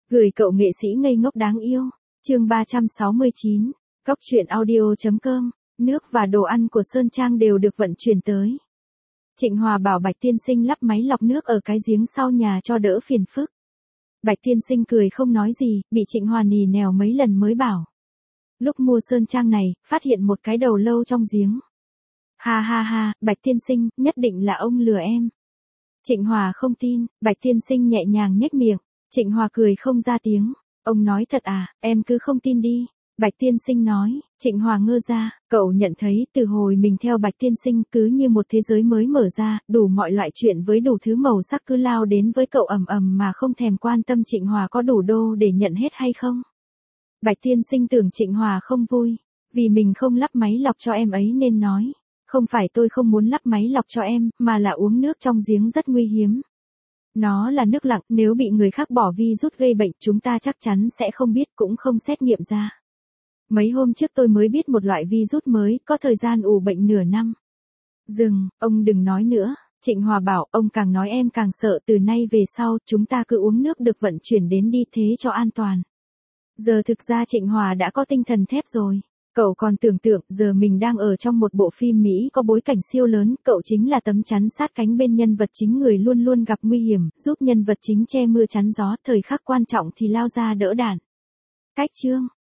Gửi cậu nghệ sĩ ngây ngốc đáng yêu. Chương 369. Cóc truyện audio.com. Nước và đồ ăn của Sơn Trang đều được vận chuyển tới. Trịnh Hòa bảo Bạch Tiên Sinh lắp máy lọc nước ở cái giếng sau nhà cho đỡ phiền phức. Bạch Tiên Sinh cười không nói gì, bị Trịnh Hòa nì nèo mấy lần mới bảo. Lúc mua Sơn Trang này, phát hiện một cái đầu lâu trong giếng. Ha ha ha, Bạch Tiên Sinh, nhất định là ông lừa em. Trịnh Hòa không tin, Bạch Tiên Sinh nhẹ nhàng nhếch miệng. Trịnh Hòa cười không ra tiếng. Ông nói thật à, em cứ không tin đi. Bạch Tiên Sinh nói. Trịnh Hòa ngơ ra, cậu nhận thấy từ hồi mình theo Bạch Tiên Sinh cứ như một thế giới mới mở ra, đủ mọi loại chuyện với đủ thứ màu sắc cứ lao đến với cậu ầm ầm mà không thèm quan tâm Trịnh Hòa có đủ đô để nhận hết hay không. Bạch Tiên Sinh tưởng Trịnh Hòa không vui, vì mình không lắp máy lọc cho em ấy nên nói. Không phải tôi không muốn lắp máy lọc cho em, mà là uống nước trong giếng rất nguy hiếm. Nó là nước lặng, nếu bị người khác bỏ virus gây bệnh chúng ta chắc chắn sẽ không biết cũng không xét nghiệm ra. Mấy hôm trước tôi mới biết một loại virus mới, có thời gian ủ bệnh nửa năm. Dừng, ông đừng nói nữa. Trịnh Hòa bảo, ông càng nói em càng sợ, từ nay về sau, chúng ta cứ uống nước được vận chuyển đến đi thế cho an toàn. Giờ thực ra Trịnh Hòa đã có tinh thần thép rồi. Cậu còn tưởng tượng giờ mình đang ở trong một bộ phim Mỹ có bối cảnh siêu lớn, cậu chính là tấm chắn sát cánh bên nhân vật chính, người luôn luôn gặp nguy hiểm, giúp nhân vật chính che mưa chắn gió, thời khắc quan trọng thì lao ra đỡ đạn. Cách chương